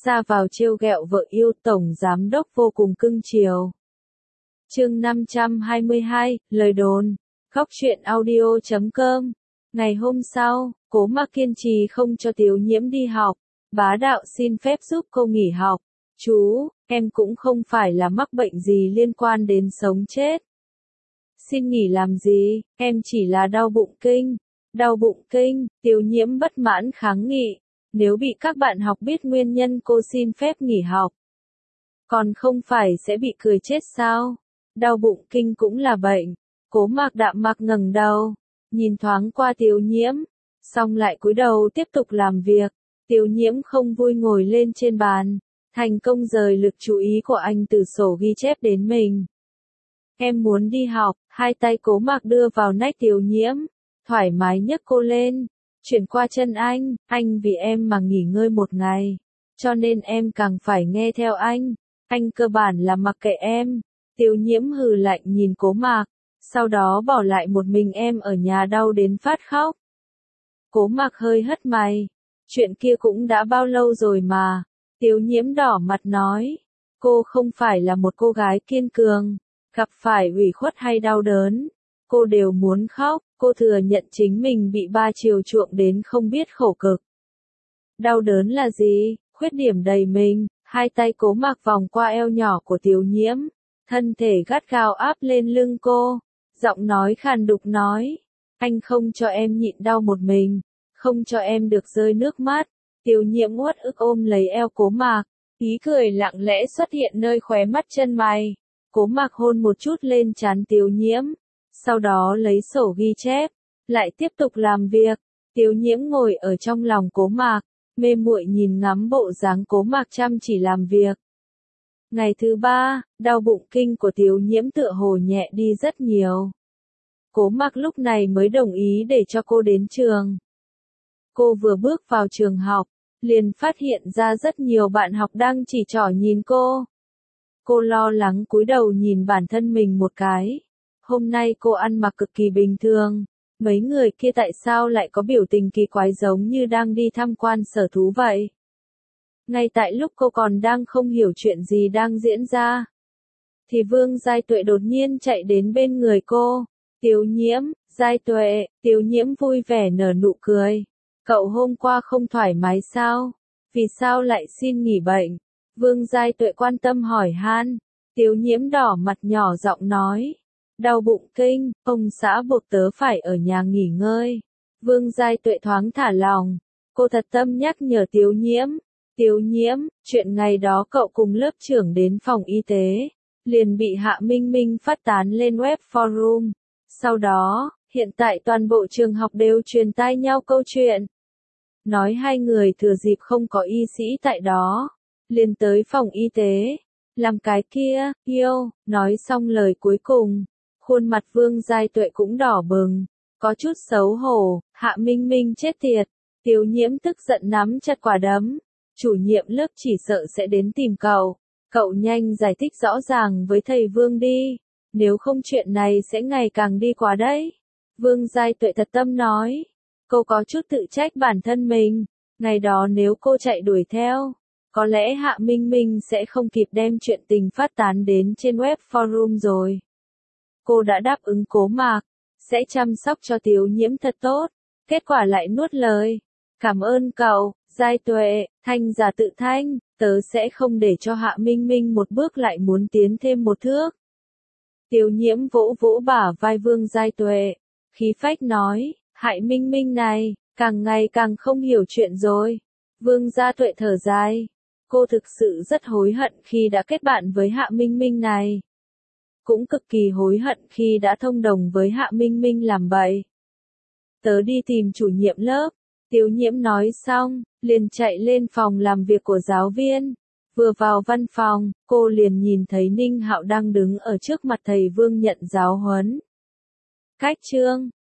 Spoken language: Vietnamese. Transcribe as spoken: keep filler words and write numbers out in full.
ra vào trêu ghẹo vợ yêu, tổng giám đốc vô cùng cưng chiều. Chương năm trăm hai mươi hai, lời đồn. Góc truyện audio chấm com. Ngày hôm sau, Cố Mạc kiên trì không cho Tiểu Nhiễm đi học, bá đạo xin phép giúp cô nghỉ học. Chú, em cũng không phải là mắc bệnh gì liên quan đến sống chết. Xin nghỉ làm gì, em chỉ là đau bụng kinh. Đau bụng kinh, Tiểu Nhiễm bất mãn kháng nghị. Nếu bị các bạn học biết nguyên nhân cô xin phép nghỉ học, còn không phải sẽ bị cười chết sao? Đau bụng kinh cũng là bệnh. Cố Mạc đạm mạc ngẩng đầu, nhìn thoáng qua Tiểu Nhiễm, xong lại cúi đầu tiếp tục làm việc. Tiểu Nhiễm không vui ngồi lên trên bàn, thành công rời lực chú ý của anh từ sổ ghi chép đến mình. Em muốn đi học, hai tay Cố Mạc đưa vào nách Tiểu Nhiễm, thoải mái nhấc cô lên, chuyển qua chân anh, anh vì em mà nghỉ ngơi một ngày, cho nên em càng phải nghe theo anh, anh cơ bản là mặc kệ em. Tiểu Nhiễm hừ lạnh nhìn Cố Mạc, sau đó bỏ lại một mình em ở nhà đau đến phát khóc. Cố Mạc hơi hất mày, chuyện kia cũng đã bao lâu rồi mà. Tiểu Nhiễm đỏ mặt nói, cô không phải là một cô gái kiên cường, gặp phải ủy khuất hay đau đớn, cô đều muốn khóc. Cô thừa nhận chính mình bị ba chiều chuộng đến không biết khổ cực. Đau đớn là gì? Khuyết điểm đầy mình. Hai tay Cố Mạc vòng qua eo nhỏ của Tiểu Nhiễm, thân thể gắt gao áp lên lưng cô, giọng nói khàn đục nói, anh không cho em nhịn đau một mình, không cho em được rơi nước mắt. Tiểu Nhiễm uất ức ôm lấy eo Cố Mạc, ý cười lặng lẽ xuất hiện nơi khóe mắt chân mày. Cố Mạc hôn một chút lên trán Tiểu Nhiễm, sau đó lấy sổ ghi chép, lại tiếp tục làm việc. Tiểu Nhiễm ngồi ở trong lòng Cố Mạc, mê muội nhìn ngắm bộ dáng Cố Mạc chăm chỉ làm việc. Ngày thứ ba, đau bụng kinh của Tiểu Nhiễm tựa hồ nhẹ đi rất nhiều. Cố Mạc lúc này mới đồng ý để cho cô đến trường. Cô vừa bước vào trường học, liền phát hiện ra rất nhiều bạn học đang chỉ trỏ nhìn cô. Cô lo lắng cúi đầu nhìn bản thân mình một cái. Hôm nay cô ăn mặc cực kỳ bình thường, mấy người kia tại sao lại có biểu tình kỳ quái giống như đang đi tham quan sở thú vậy? Ngay tại lúc cô còn đang không hiểu chuyện gì đang diễn ra, thì Vương Giai Tuệ đột nhiên chạy đến bên người cô. Tiểu Nhiễm, Giai Tuệ. Tiểu Nhiễm vui vẻ nở nụ cười. Cậu hôm qua không thoải mái sao? Vì sao lại xin nghỉ bệnh? Vương Giai Tuệ quan tâm hỏi han. Tiểu Nhiễm đỏ mặt nhỏ giọng nói, đau bụng kinh, ông xã buộc tớ phải ở nhà nghỉ ngơi. Vương Giai Tuệ thoáng thả lòng, cô thật tâm nhắc nhở Tiểu Nhiễm. Tiểu Nhiễm, chuyện ngày đó cậu cùng lớp trưởng đến phòng y tế, liền bị Hạ Minh Minh phát tán lên web forum. Sau đó, hiện tại toàn bộ trường học đều truyền tai nhau câu chuyện. Nói hai người thừa dịp không có y sĩ tại đó, liền tới phòng y tế, làm cái kia, yêu. Nói xong lời cuối cùng, khuôn mặt Vương Giai Tuệ cũng đỏ bừng, có chút xấu hổ. Hạ Minh Minh chết tiệt. Tiểu Nhiễm tức giận nắm chặt quả đấm. Chủ nhiệm lớp chỉ sợ sẽ đến tìm cậu. Cậu nhanh giải thích rõ ràng với thầy Vương đi. Nếu không chuyện này sẽ ngày càng đi quá đấy. Vương Giai Tuệ thật tâm nói. Cô có chút tự trách bản thân mình. Ngày đó nếu cô chạy đuổi theo, có lẽ Hạ Minh Minh sẽ không kịp đem chuyện tình phát tán đến trên web forum rồi. Cô đã đáp ứng Cố Mạc, sẽ chăm sóc cho Tiểu Nhiễm thật tốt. Kết quả lại nuốt lời. Cảm ơn cậu, Giai Tuệ. Thanh giả tự thanh, tớ sẽ không để cho Hạ Minh Minh một bước lại muốn tiến thêm một thước. Tiểu Nhiễm vỗ vỗ bả vai Vương Giai Tuệ, khí phách nói, Hạ Minh Minh này, càng ngày càng không hiểu chuyện rồi. Vương Gia Tuệ thở dài, cô thực sự rất hối hận khi đã kết bạn với Hạ Minh Minh này. Cũng cực kỳ hối hận khi đã thông đồng với Hạ Minh Minh làm bậy. Tớ đi tìm chủ nhiệm lớp. Tiểu Nhiễm nói xong, liền chạy lên phòng làm việc của giáo viên. Vừa vào văn phòng, cô liền nhìn thấy Ninh Hạo đang đứng ở trước mặt thầy Vương nhận giáo huấn. Cách chương